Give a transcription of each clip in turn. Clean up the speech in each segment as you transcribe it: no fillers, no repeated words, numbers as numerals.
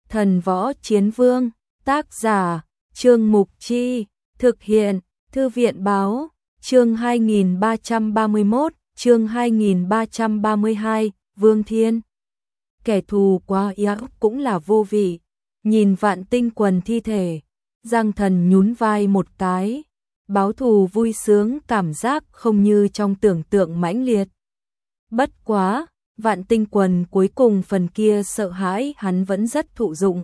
Thần võ chiến vương, tác giả, Trương Mục Chi, thực hiện, Thư viện báo, chương 2331, chương 2332, Vương Thiên. Kẻ thù quá yếu cũng là vô vị, nhìn Vạn Tinh Quần thi thể, Giang Thần nhún vai một cái, báo thù vui sướng cảm giác không như trong tưởng tượng mãnh liệt. Bất quá, Vạn Tinh Quần cuối cùng phần kia sợ hãi hắn vẫn rất thụ dụng.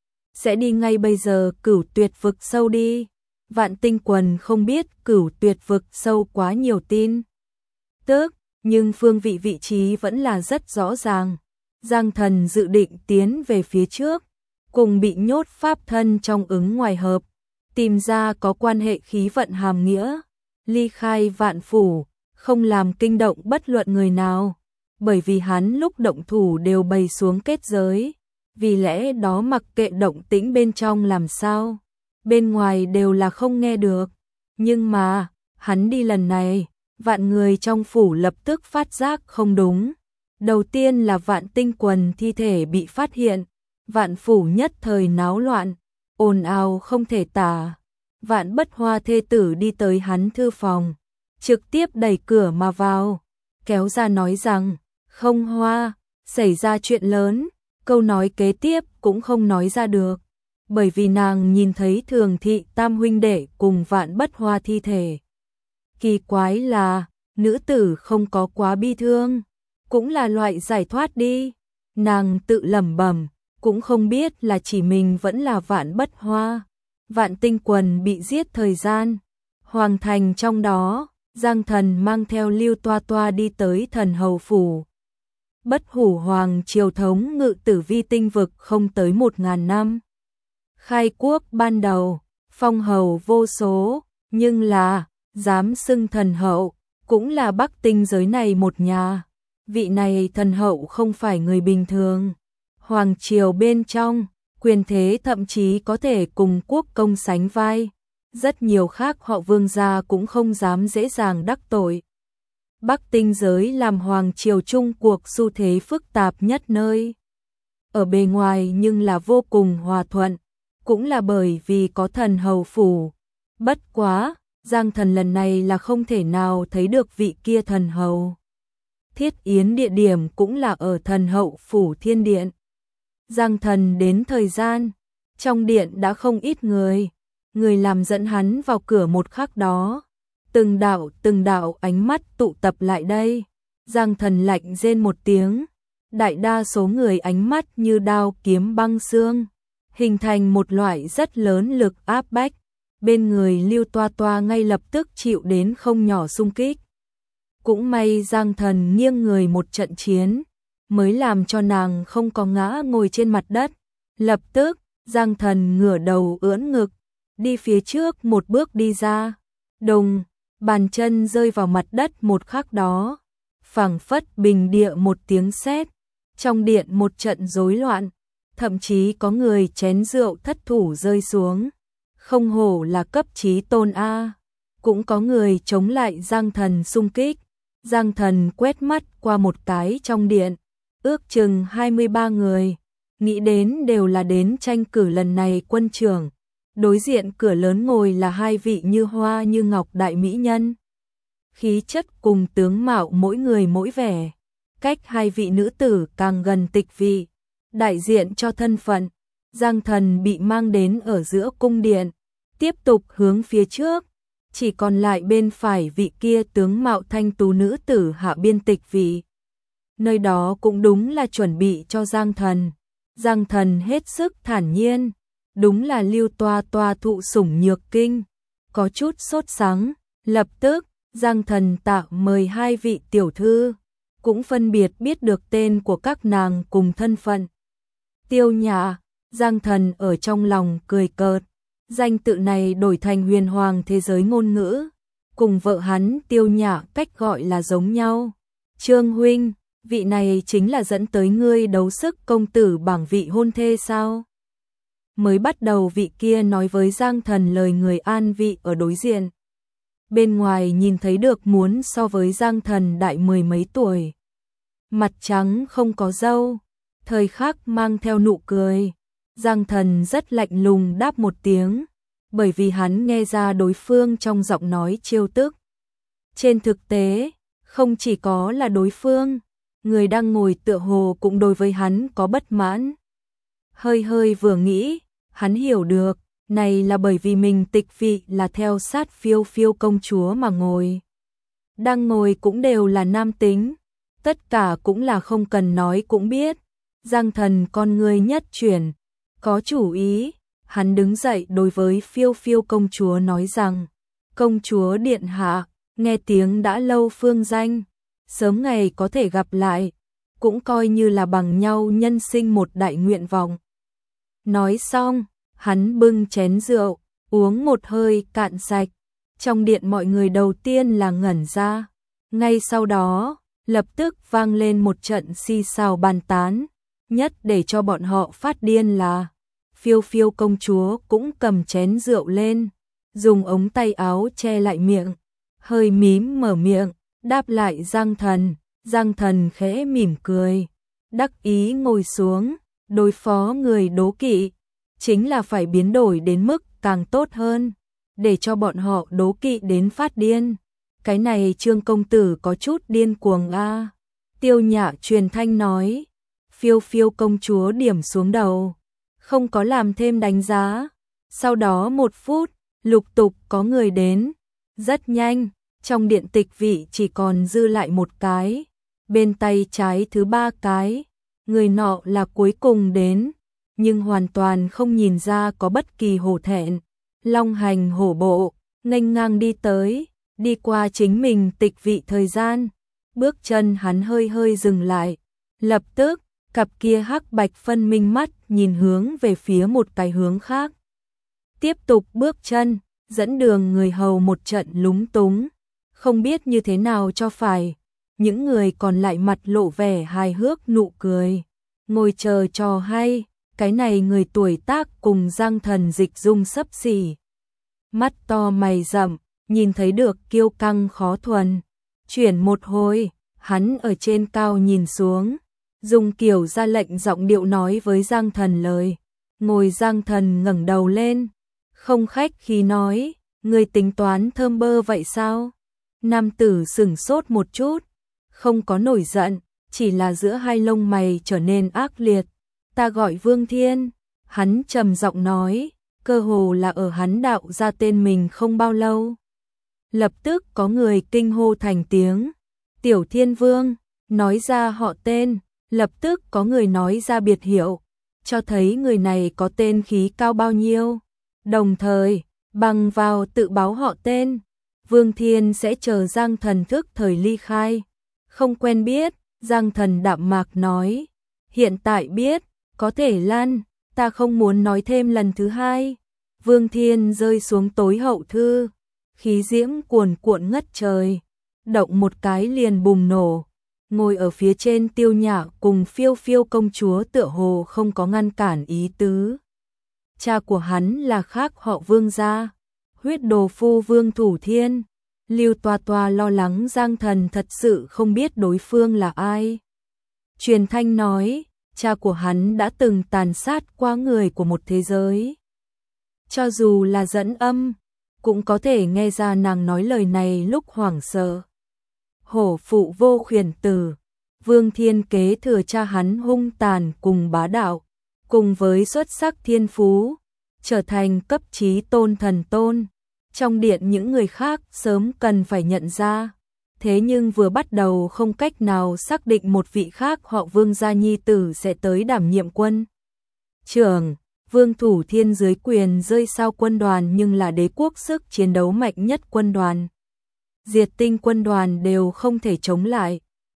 Sẽ đi ngay bây giờ Cửu Tuyệt vực sâu đi. Vạn Tinh Quần không biết Cửu Tuyệt vực sâu quá nhiều tin tức, nhưng phương vị trí vẫn là rất rõ ràng. Giang Thần dự định tiến về phía trước, cùng bị nhốt pháp thân trong ứng ngoài hợp, tìm ra có quan hệ khí vận hàm nghĩa, ly khai vạn phủ, không làm kinh động bất luận người nào, bởi vì hắn lúc động thủ đều bày xuống kết giới, vì lẽ đó mặc kệ động tĩnh bên trong làm sao, bên ngoài đều là không nghe được. Nhưng mà, hắn đi lần này, vạn người trong phủ lập tức phát giác không đúng. Đầu tiên là Vạn Tinh Quần thi thể bị phát hiện, vạn phủ nhất thời náo loạn, ồn ào không thể tả. Vạn Bất Hoa thê tử đi tới hắn thư phòng, trực tiếp đẩy cửa mà vào, kéo ra nói rằng, không Hoa, xảy ra chuyện lớn, câu nói kế tiếp cũng không nói ra được, bởi vì nàng nhìn thấy Thường thị tam huynh đệ cùng Vạn Bất Hoa thi thể. Kỳ quái là, nữ tử không có quá bi thương, cũng là loại giải thoát đi, nàng tự lẩm bẩm, cũng không biết là chỉ mình vẫn là Vạn Bất Hoa. Vạn Tinh Quần bị giết thời gian, hoàng thành trong đó, Giang Thần mang theo Lưu Toa Toa đi tới Thần Hầu phủ. Bất Hủ Hoàng triều thống ngự Tử Vi tinh vực không tới 1000 năm. Khai quốc ban đầu, phong hầu vô số, nhưng là, dám xưng thần hậu, cũng là Bắc Tinh giới này một nhà. Vị này thần hậu không phải người bình thường. Hoàng triều bên trong, quyền thế thậm chí có thể cùng quốc công sánh vai. Rất nhiều khác họ Vương gia cũng không dám dễ dàng đắc tội. Bắc Tinh giới làm hoàng triều chung cuộc xu thế phức tạp nhất nơi. Ở bề ngoài nhưng là vô cùng hòa thuận, cũng là bởi vì có Thần Hầu phủ. Bất quá, Giang Thần lần này là không thể nào thấy được vị kia thần hầu. Thiết yến địa điểm cũng là ở Thần Hậu phủ Thiên Điện. Giang Thần đến thời gian, trong điện đã không ít người làm dẫn hắn vào cửa một khắc đó. Từng đạo ánh mắt tụ tập lại đây. Giang Thần lạnh rên một tiếng, đại đa số người ánh mắt như đao kiếm băng xương, hình thành một loại rất lớn lực áp bách. Bên người Lưu Toa Toa ngay lập tức chịu đến không nhỏ xung kích. Cũng may Giang Thần nghiêng người một trận chiến, mới làm cho nàng không có ngã ngồi trên mặt đất. Lập tức, Giang Thần ngửa đầu ưỡn ngực, đi phía trước một bước đi ra. Đùng, bàn chân rơi vào mặt đất một khắc đó, phảng phất bình địa một tiếng sét, trong điện một trận rối loạn, thậm chí có người chén rượu thất thủ rơi xuống. Không hổ là cấp chí tôn a, cũng có người chống lại Giang Thần xung kích. Giang Thần quét mắt qua một cái trong điện, ước chừng 23 người, nghĩ đến đều là đến tranh cử lần này quân trưởng. Đối diện cửa lớn ngồi là hai vị như hoa như ngọc đại mỹ nhân. Khí chất cùng tướng mạo mỗi người mỗi vẻ, cách hai vị nữ tử càng gần tịch vị, đại diện cho thân phận. Giang Thần bị mang đến ở giữa cung điện, tiếp tục hướng phía trước, chỉ còn lại bên phải vị kia tướng mạo thanh tú nữ tử hạ biên tịch vị. Nơi đó cũng đúng là chuẩn bị cho Giang Thần. Giang Thần hết sức thản nhiên, đúng là Lưu Toa Toa thụ sủng nhược kinh, có chút sốt sắng. Lập tức, Giang Thần tạ mời hai vị tiểu thư, cũng phân biệt biết được tên của các nàng cùng thân phận. Tiêu Nhã, Giang Thần ở trong lòng cười cợt, danh tự này đổi thành huyền hoàng thế giới ngôn ngữ, cùng vợ hắn Tiêu Nhã cách gọi là giống nhau. Trương huynh, vị này chính là dẫn tới ngươi đấu sức công tử bảng vị hôn thê sao? Mới bắt đầu vị kia nói với Giang Thần lời người an vị ở đối diện. Bên ngoài nhìn thấy được muốn so với Giang Thần đại 10 mấy tuổi. Mặt trắng không có râu, thời khắc mang theo nụ cười, Giang Thần rất lạnh lùng đáp một tiếng, bởi vì hắn nghe ra đối phương trong giọng nói trêu tức. Trên thực tế, không chỉ có là đối phương, người đang ngồi tựa hồ cũng đối với hắn có bất mãn. Hơi hơi vừa nghĩ, hắn hiểu được, này là bởi vì mình tịch vị là theo sát Phiêu Phiêu công chúa mà ngồi. Đang ngồi cũng đều là nam tính, tất cả cũng là không cần nói cũng biết. Giang Thần con người nhất chuyển, có chủ ý, hắn đứng dậy đối với Phiêu Phiêu công chúa nói rằng, công chúa điện hạ, nghe tiếng đã lâu phương danh, sớm ngày có thể gặp lại, cũng coi như là bằng nhau nhân sinh một đại nguyện vọng. Nói xong, hắn bưng chén rượu, uống một hơi cạn sạch. Trong điện mọi người đầu tiên là ngẩn ra, ngay sau đó, lập tức vang lên một trận xì xào bàn tán, nhất để cho bọn họ phát điên là Phiêu Phiêu công chúa cũng cầm chén rượu lên, dùng ống tay áo che lại miệng, hơi mím mở miệng, đáp lại Giang Thần. Giang Thần khẽ mỉm cười, đắc ý ngồi xuống, đối phó người đố kỵ, chính là phải biến đổi đến mức càng tốt hơn, để cho bọn họ đố kỵ đến phát điên. Cái này Trương công tử có chút điên cuồng a. Tiêu Nhã truyền thanh nói, Phiêu Phiêu công chúa điểm xuống đầu, không có làm thêm đánh giá. Sau đó 1 phút, lục tục có người đến, rất nhanh, trong điện tịch vị chỉ còn dư lại 1 cái, bên tay trái thứ 3 cái, người nọ là cuối cùng đến, nhưng hoàn toàn không nhìn ra có bất kỳ hổ thẹn, long hành hổ bộ, nghênh ngang đi tới, đi qua chính mình tịch vị thời gian, bước chân hắn hơi hơi dừng lại, lập tức, cặp kia hắc bạch phân minh mắt nhìn hướng về phía một cái hướng khác. Tiếp tục bước chân, dẫn đường người hầu một trận lúng túng, không biết như thế nào cho phải. Những người còn lại mặt lộ vẻ hài hước nụ cười, ngồi chờ trò hay. Cái này người tuổi tác cùng Giang Thần dịch dung xấp xỉ, mắt to mày rậm, nhìn thấy được kiêu căng khó thuần. Chuyển một hồi, hắn ở trên cao nhìn xuống, dùng kiểu ra lệnh giọng điệu nói với Giang Thần lời. Ngồi Giang Thần ngẩng đầu lên, không khách khí nói, người tính toán thơm bơ vậy sao? Nam tử sửng sốt một chút, không có nổi giận, chỉ là giữa hai lông mày trở nên ác liệt. Ta gọi Vương Thiên, hắn trầm giọng nói, cơ hồ là ở hắn đạo ra tên mình không bao lâu. Lập tức có người kinh hô thành tiếng, Tiểu Thiên Vương, nói ra họ tên, lập tức có người nói ra biệt hiệu, cho thấy người này có tên khí cao bao nhiêu. Đồng thời, bằng vào tự báo họ tên, Vương Thiên sẽ chờ Giang Thần thức thời ly khai. Không quen biết, Giang Thần đạm mạc nói, hiện tại biết, có thể lăn, ta không muốn nói thêm lần thứ hai. Vương Thiên rơi xuống tối hậu thư, khí diễm cuồn cuộn ngất trời, động một cái liền bùng nổ. Ngồi ở phía trên Tiêu Nhã cùng Phiêu Phiêu công chúa tựa hồ không có ngăn cản ý tứ. Cha của hắn là khác họ Vương gia, huyết đồ phu Vương Thủ Thiên. Lưu Toa Toa lo lắng Giang Thần thật sự không biết đối phương là ai. Truyền thanh nói, cha của hắn đã từng tàn sát qua người của một thế giới. Cho dù là dẫn âm, cũng có thể nghe ra nàng nói lời này lúc hoảng sợ. Hổ phụ vô khuyển tử, Vương Thiên kế thừa cha hắn hung tàn cùng bá đạo, cùng với xuất sắc thiên phú, trở thành cấp chí tôn thần tôn. Trong điện những người khác sớm cần phải nhận ra, thế nhưng vừa bắt đầu không cách nào xác định một vị khác họ Vương gia nhi tử sẽ tới đảm nhiệm quân trưởng. Vương Thủ Thiên dưới quyền rơi sao quân đoàn nhưng là đế quốc sức chiến đấu mạnh nhất quân đoàn. Diệt tinh quân đoàn đều không thể chống lại.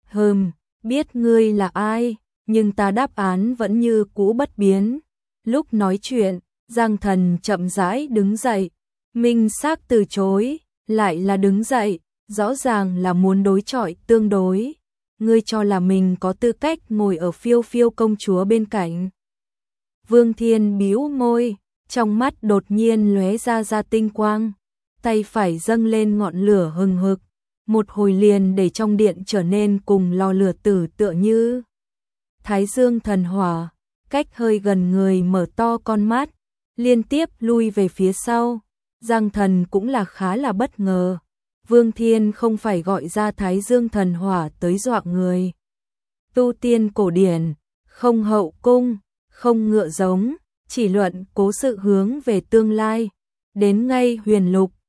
Biết ngươi là ai, nhưng ta đáp án vẫn như cũ bất biến. Lúc nói chuyện, Giang Thần chậm rãi đứng dậy, minh xác từ chối, lại là đứng dậy, rõ ràng là muốn đối chọi tương đối. Ngươi cho là mình có tư cách ngồi ở Phiêu Phiêu công chúa bên cạnh. Vương Thiên bĩu môi, trong mắt đột nhiên lóe ra tinh quang, tay phải dâng lên ngọn lửa hừng hực, một hồi liền để trong điện trở nên cùng lò lửa tử tựa như Thái Dương thần hỏa. cách hơi gần người mở to con mắt, liên tiếp lui về phía sau. Giang Thần cũng là khá là bất ngờ. Vương Thiên không phải gọi ra Thái Dương thần hỏa tới dọa người. Tu tiên cổ điển, không hậu cung, không ngựa giống, chỉ luận cố sự hướng về tương lai. Đến ngay huyền lục,